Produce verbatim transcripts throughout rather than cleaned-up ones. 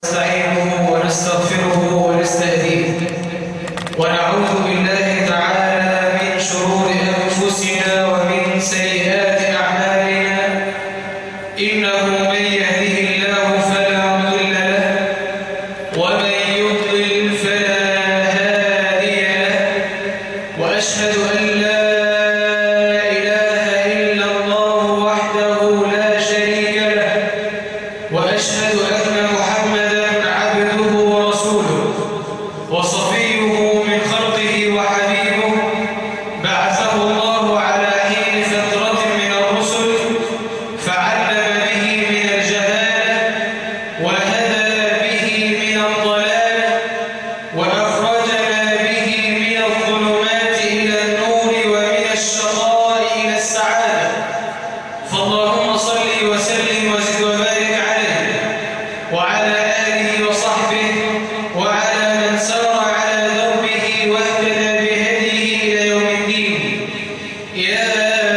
نستعينه ونستغفره ونستهديه ونعوذ بالله تعالى من شرور أنفسنا ومن سيئات أعمالنا إنه من يهده الله فلا مضل له ومن يضلل فلا هادي له وأشهد أن لا إله إلا الله وحده لا شريك له وأشهد أن محمدا عبده ورسوله وصفيه من خلقه وحبيبه بعثه الله على حين فترة من الرسل فعلم به من الجهالة وهدى به من الضلالة وأخرجنا به من الظلمات إلى النور ومن الشقاء إلى السعادة فاللهم صل وسلم وزد وبارك عليه وعلى آله وصحبه وعلى من سار على دربه واهتدى بهديه إلى يوم الدين. يا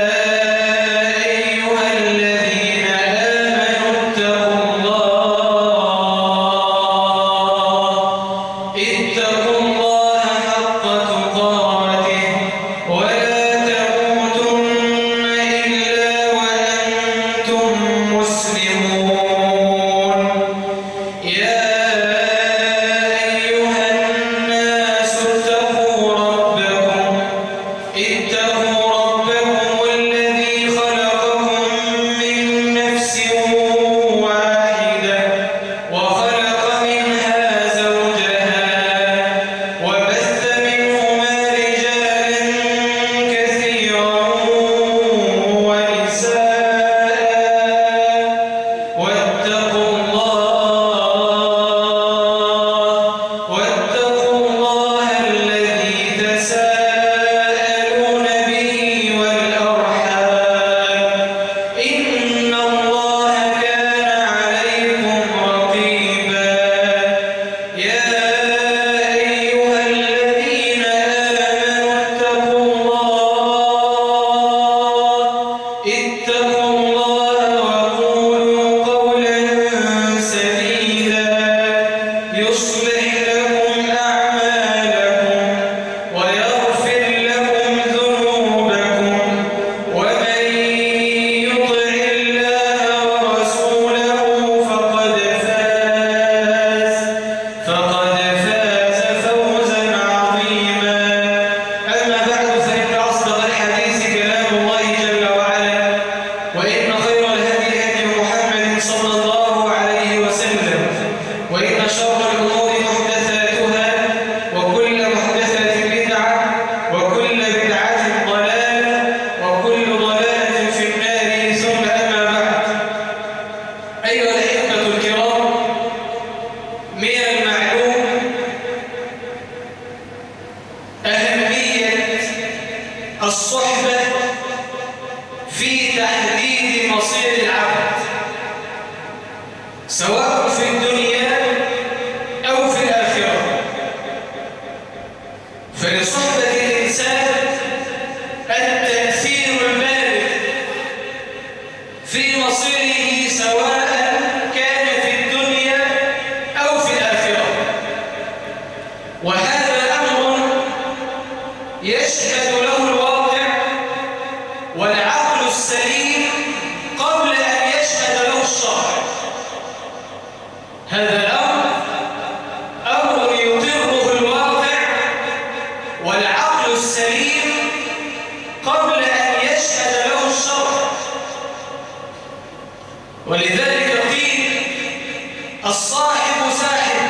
أيها الذين آمنوا اتقوا الله اتقوا الله حق تقاته ولا تموتن إلا وأنتم مسلمون. يا أيها الناس اتقوا ربكم اتقوا ربكم الذي خلقكم من نفس واحدة وخلق منها زوجها وبث منهما رجالا كثيرا ونساء واتقوا الله واتقوا الله الذي تساءلون به والأرحام إن الله كان عليكم رقيبا. يا أيها الذين آمنوا اتقوا الله اتقوا الله وقولوا قولا سديدا يصلح لكم أعمالكم ويغفر لكم ذنوبكم ومن يطع الله ورسوله فقد فاز فقد فاز فوزا عظيما. أما بعد فإن أصدق الحديث كلام الله جل وعلا وإن خير الهدي هدي محمد صلى الله عليه وسلم وإن شر الأمور محدثاتها وكل محدثة بدعة وكل بدعة ضلالة وكل ضلالة في النار ثم أما بعد. أيها الأحبة الكرام، من المعلوم أهمية الصحبة في تحديد مصير العبد سواء في الدنيا أو في الآخرة. فلصحبة الإنسان التأثير البالغ في مصيره سواء كان في الدنيا أو في الآخرة، وهذا أمر يشهد له الواقع والعقل السليم قبل أن يشهد له الشرع. هذا الأمر أمر يقره الواقع والعقل السليم قبل أن يشهد له الشرع. ولذلك قيل الصاحب ساحب.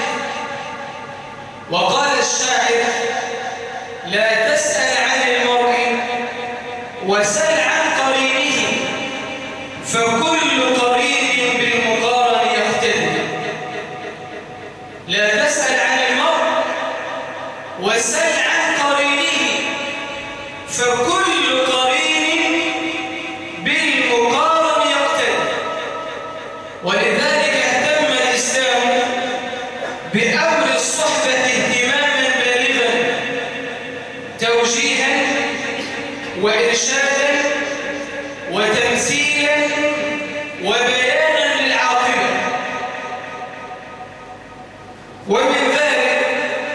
وقال الشاعر لا تسأل عن المرء وسل عن قرينه فكل قرين بالمقارن يقتدي. لا تسأل عن المرء وسل عن قرينه فكل قرين بالمقارن يقتدي. ولذلك اهتم الإسلام بأمر الصحبة اهتماما بالغا توجيها وإرشادا وتمثيلا وبيانا للعاقبة. ومن ذلك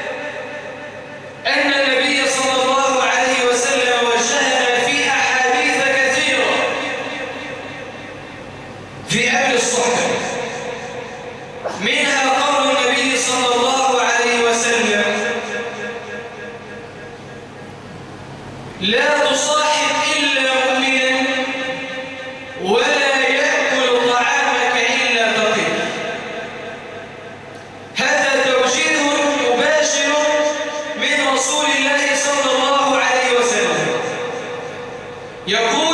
أن النبي صلى الله عليه وسلم وجهنا في أحاديث كثيرة في أهل الصحبة، منها قول النبي صلى الله عليه وسلم: لا تصاحب إلا مؤمنا ولا يأكل طعامك إلا تقي. هذا توجيه مباشر من رسول الله صلى الله عليه وسلم، يقول: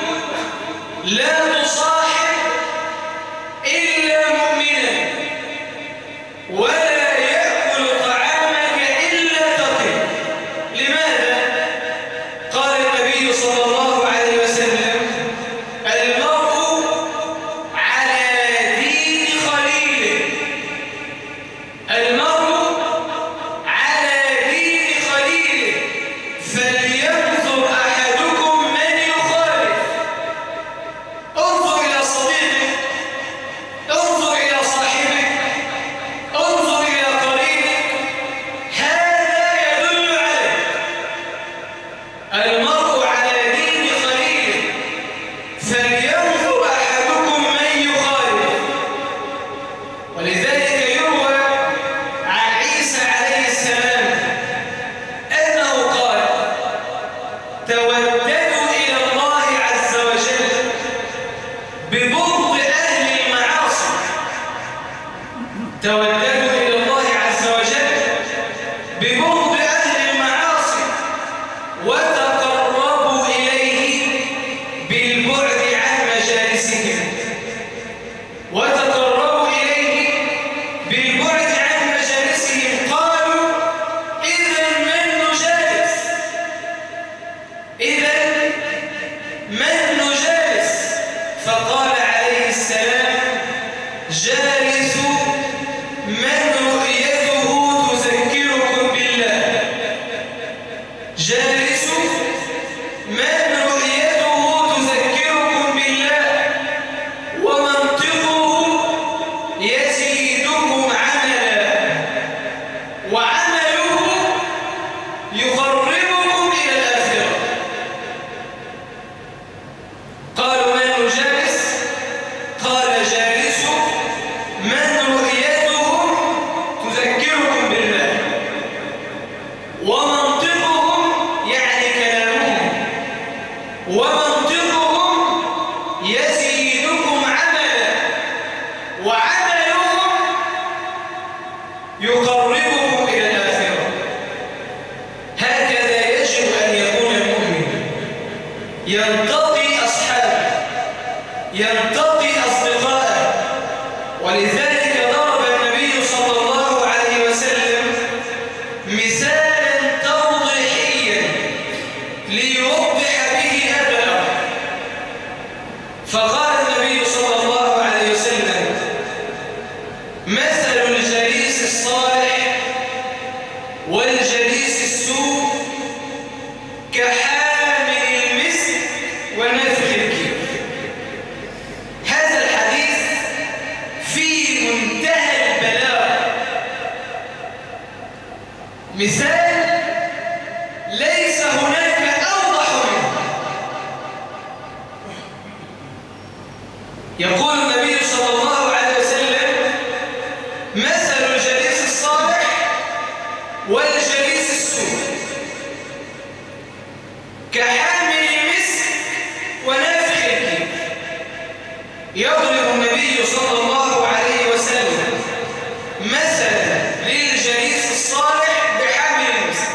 لا تصاحب إلا مؤمنا ولا يأكل طعامك إلا تقي. لماذا؟ قال النبي صلى الله عليه وسلم: المرء على دين خليله. المرء على دين خليله فلينظر أحدكم من يخالف. انظر إلى صديقك، انظر إلى صاحبك، انظر إلى قريبك، هذا يدل عليك. المرء على دين خليله فلينظر أحدكم من يخالف. ولذلك يروى عن عيسى عليه السلام أنه قال: توددوا إلى الله عز وجل ببغض أهل المعاصي. توددوا إلى الله عز وجل ببغض أهل المعاصي وتقربوا إليه بالبعد عن مجالسهم. وتقربوا إليه بالبعد عن مجالسهم. قالوا: إذا من نجالس؟ إذا من نجالس؟ فقال عليه السلام: جالسوا من رؤيته تذكركم بالله. جالسوا من رؤيته تذكركم بالله ومنطقه يزيدكم عملا وعمله يقربكم إلى الآخرة. قالوا: من نجالس؟ قال: جالسوا من رؤيتهم تذكركم بالله ومنطقهم، يعني كلامهم، ومنطقهم يزيدكم عملا وعملهم يقربكم إلى الآخرة. هكذا يجب أن يكون المؤمن، ينتقي أصحابه، ينتقي أصدقائه. ولذلك ضرب النبي صلى الله عليه وسلم مثالا توضيحيا ليوضح به هذا الأمر. فقال النبي صلى الله عليه وسلم: مثل الجليس الصالح والجليس السوء كحامل المسك ونافخ الكير. هذا الحديث في منتهى البلاغة، مثال ليس هناك أوضح منه. يقول النبي صلى الله عليه وسلم: مثل الجليس الصالح والجليس السوء كحامل المسك ونافخ الكير. يضرب النبي صلى الله عليه وسلم مثلا للجليس الصالح بحامل المسك.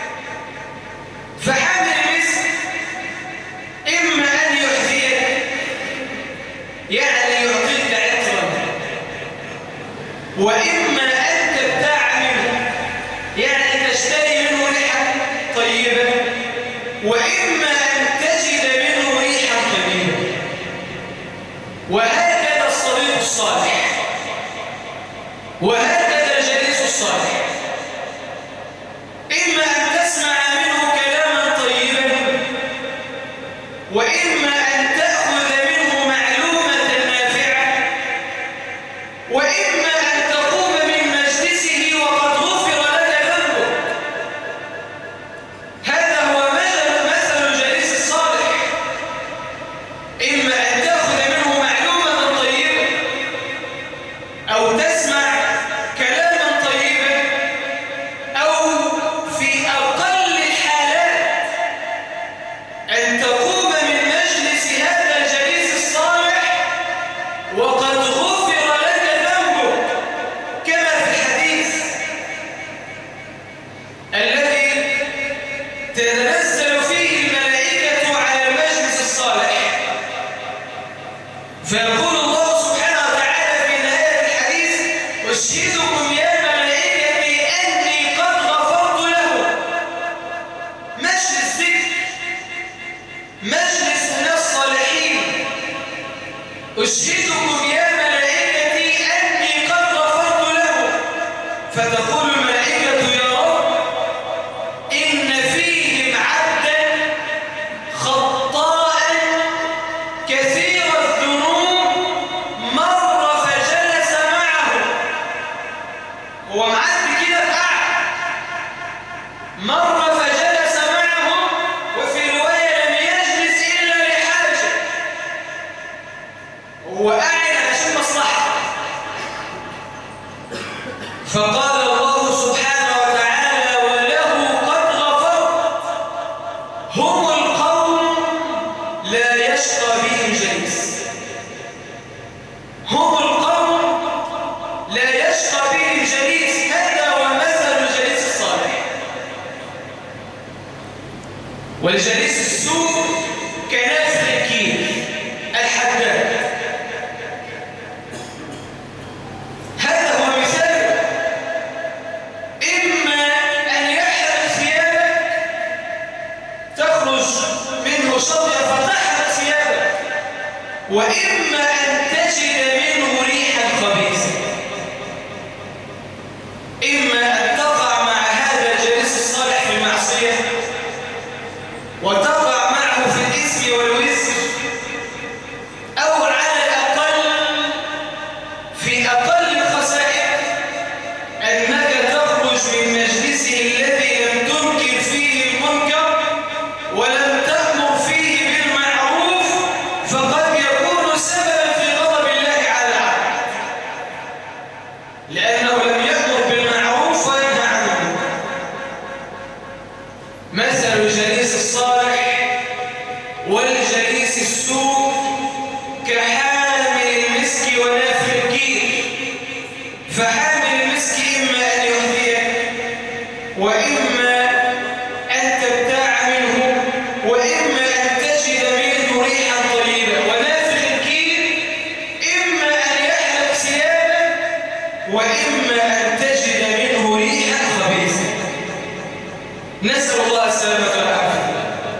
فحامل المسك إما أن يحذيك، يعني يعطيك عطرا، وإما أن تبتاع منه، يعني تشتري منه ريحة طيبة، وإما أن تجد منه ريحا طيبة. وهكذا الصديق الصالح، وهكذا الجليس الصالح. إما أن تسمع منه كلاما طيبا، وإما أن تأخذ منه معلومة نافعة، وإما أن تقوم من مجلسه فتقول الملائكة يا رب إن فيهم عبدا خطاء كثير الذنوب مر فجلس معه. هو معدي كده في قعد مر فجلس معه، وفي رواية لم يجلس إلا لحاجة، هو قاعد عشان مصلحة. فقال الله سبحانه وتعالى وله قد غفرت هم القوم لا يشقى بهم جليس. هم القوم لا يشقى بهم جليس. هذا هو مثل الجليس الصالح. والجليس السوء كنافخ الكير الحداد. هذا هو مثال. إما أن يحرق ثيابك تخرج منه شظية فتحرق ثيابك، وإما أن تجد منه ريحا خبيثة. إما أن تقع مع هذا الجليس الصالح في المعصية وتقع معه في الإثم والوزر، أو على الأقل في أقل الخسائر أنك تخرج من مجلسه الذي لم تنكر فيه المنكر ولم تأمر فيه بالمعروف، فقد يكون سببا في غضب الله على العبد، لأنه لم يأمر بالمعروف وينهى عن المنكر. مثل الجليس الصالح والجليس السوء كحامل المسك ونافخ الكير. فحامل المسك إما أن يهديك وإما أن تبتاع منه وإما أن تجد منه ريحا طيبة، ونافخ الكير إما أن يحرق ثيابك وإما أن تجد منه ريحا خبيثا. نسأل الله السلامة والعافية.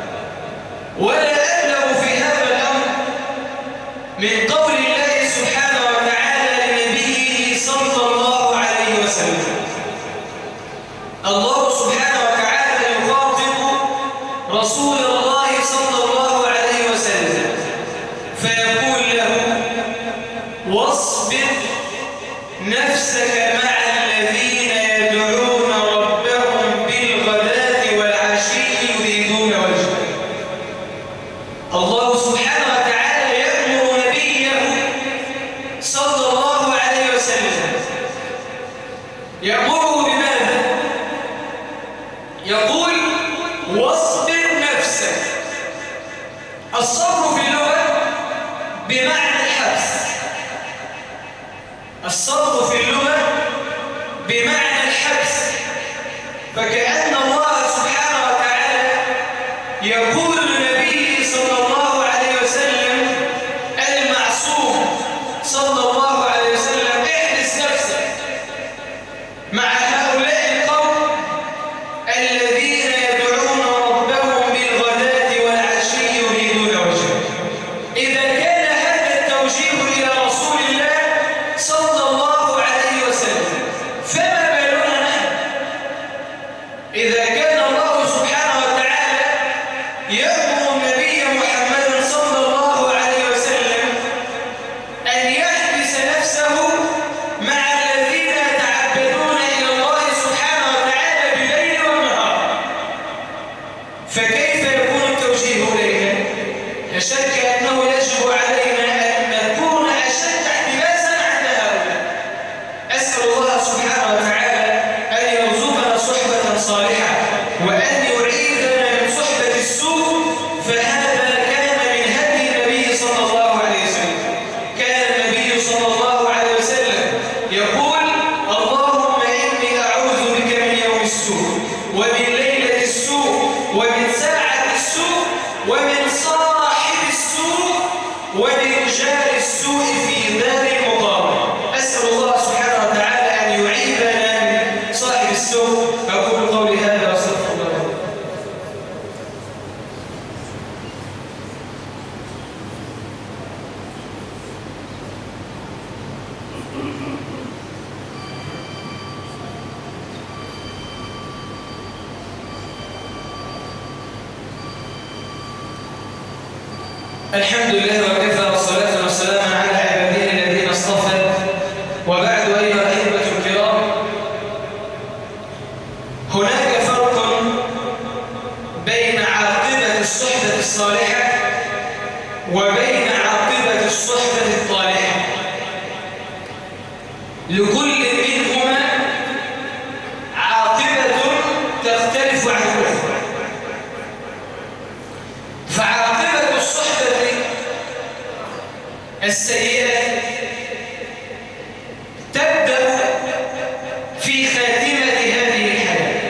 ولا أبلغ في هذا الأمر من قول الله سبحانه وتعالى لنبيه صلى الله عليه وسلم. الله سبحانه وتعالى يخاطب رسول الله صلى الله عليه وسلم فيقول له واصبر نفسك مع الذين يدعون ربهم بالغداة والعشي يريدون وجهه. الله سبحانه وتعالى يأمر نبيه صلى الله عليه وسلم، يأمره بماذا؟ يقول واصبر نفسك. الصبر في اللغة بمعنى الحبس. الصبر في اللغة بمعنى الحبس. فكأن الله سبحانه وتعالى يقول لنبيه صلى الله عليه وسلم المعصوم صلى الله عليه وسلم احرس نفسك مع هؤلاء القوم الذين يدعون ربهم بالغداة والعشي يريدون وجهه. إذا كان هذا التوجيه إلى رسول الله صلى الله عليه وسلم، فما بالنا نحن إذا الحمد لله وكفى والصلاة والسلام على عباده الذين اصطفى، وبعد أيها الأحبة الكرام، هناك فرق بين عاقبة الصحبة الصالحة وبين عاقبة الصحبة الطالحة. لكل منهما عاقبة تختلف عن الأخرى. فعاقبة الصحبة السيئة تبدأ في خاتمة هذه الحياة.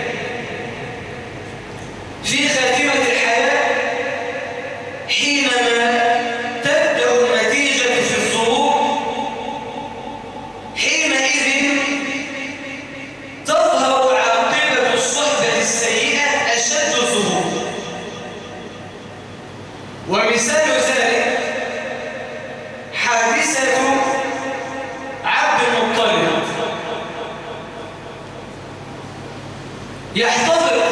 في خاتمة الحياة حينما تبدأ النتيجة في الظهور، حينئذ تظهر عاقبة الصحبة السيئة أشد ظهور. ومثال ذلك حادثة عبد المطلب. يحتضر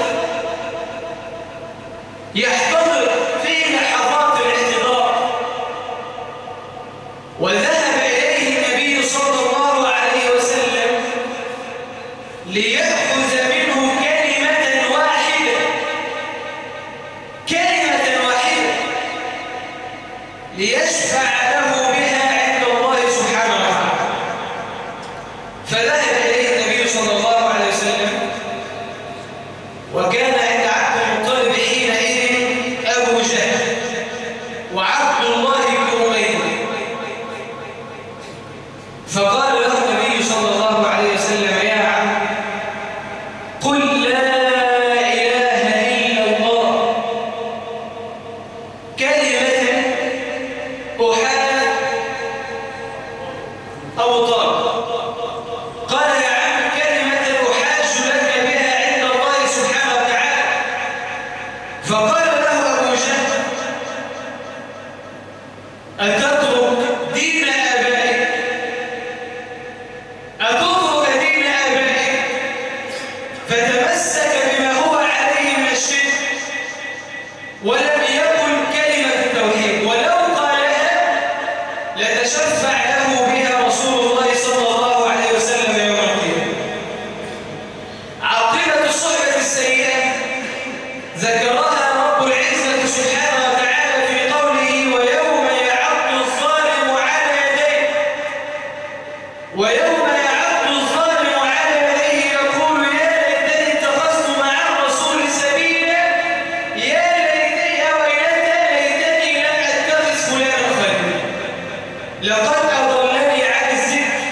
يحتضر في لحظات الاحتضار، وذهب إليه النبي صلى الله عليه وسلم ليأخذ منه كلمة واحدة كلمة واحدة ليشفع له بها عند الله سبحانه وتعالى. فذهب إليه النبي صلى الله عليه وسلم، وكان عند عبد المطلب حينئذ أبو جهل وعبد الله بن أمية. فقال له النبي صلى الله عليه وسلم: يا عم، قل لا إله إلا الله، كلمة أحاد أو طال. قال: يا عم، كلمة أحاج لك بها عند الله سبحانه وتعالى. فقال له أبو جهل: أتترك دين آبائك أتترك دين آبائك فتمسك بما هو عليه من الشرك ولم يقل كلمة التوحيد، ولو قالها لتشفع له بها رسول الله صلى الله عليه وسلم يوم القيامة. عاقبة الصحبة السيئة ذكرها رب العزة سبحانه وتعالى في قوله: ويوم يعض الظالم على يديه ويوم يعض الظالم على يديه يقول: يا ليتني اتخذت مع الرسول سبيلا، يا ليتني يا ويلتى ليتني لم اتخذ فلانا خليلا، لقد اضلني عن الذكر.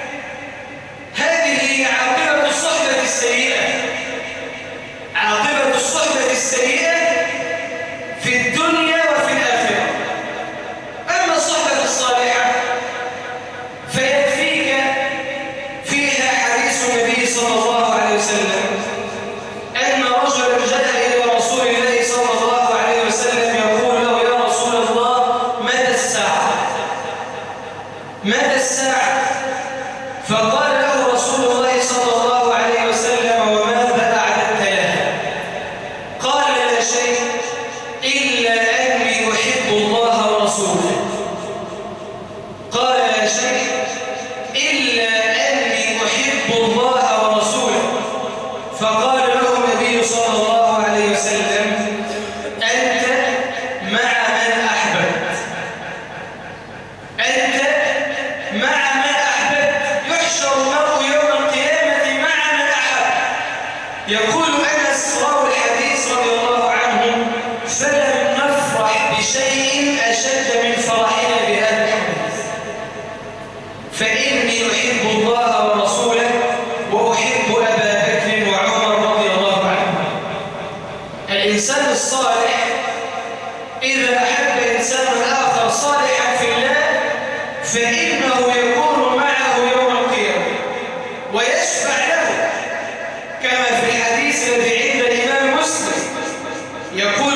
هذه هي عاقبة الصحبة السيئة. عاقبة الصحبة السيئة في الدنيا وفي الآخرة. أما الصحبة الصالحة فيكفيك فيها حديث النبي صلى الله عليه وسلم أن رجلا جاء إلى رسول الله صلى الله عليه وسلم يقول له: يا رسول الله، متى الساعة؟ متى الساعة؟ فقال له رسول الله صلى الله عليه وسلم: وماذا أعددت لها؟ قال: لا شيء إلا أني أحب الله ورسوله. قال: لا شيء إلا أني أحب الله ورسوله. فقال له النبي صلى الله عليه وسلم: أنت مع من أحببت أنت مع من أحببت يحشر المرء يوم القيامة مع من أحب. يقول أنس راوي الحديث رضي الله عنه: فلم نفرح بشيء أشد من فرحنا بهذا الحديث، فإني أحب الله ورسوله وأحب أبا بكر وعمر رضي الله عنهم. الإنسان الصالح إذا أحب إنسان آخر صالحا في الله فإنه يكون معه يوم القيامة ويشفع له، كما في الحديث الذي عند الإمام مسلم يقول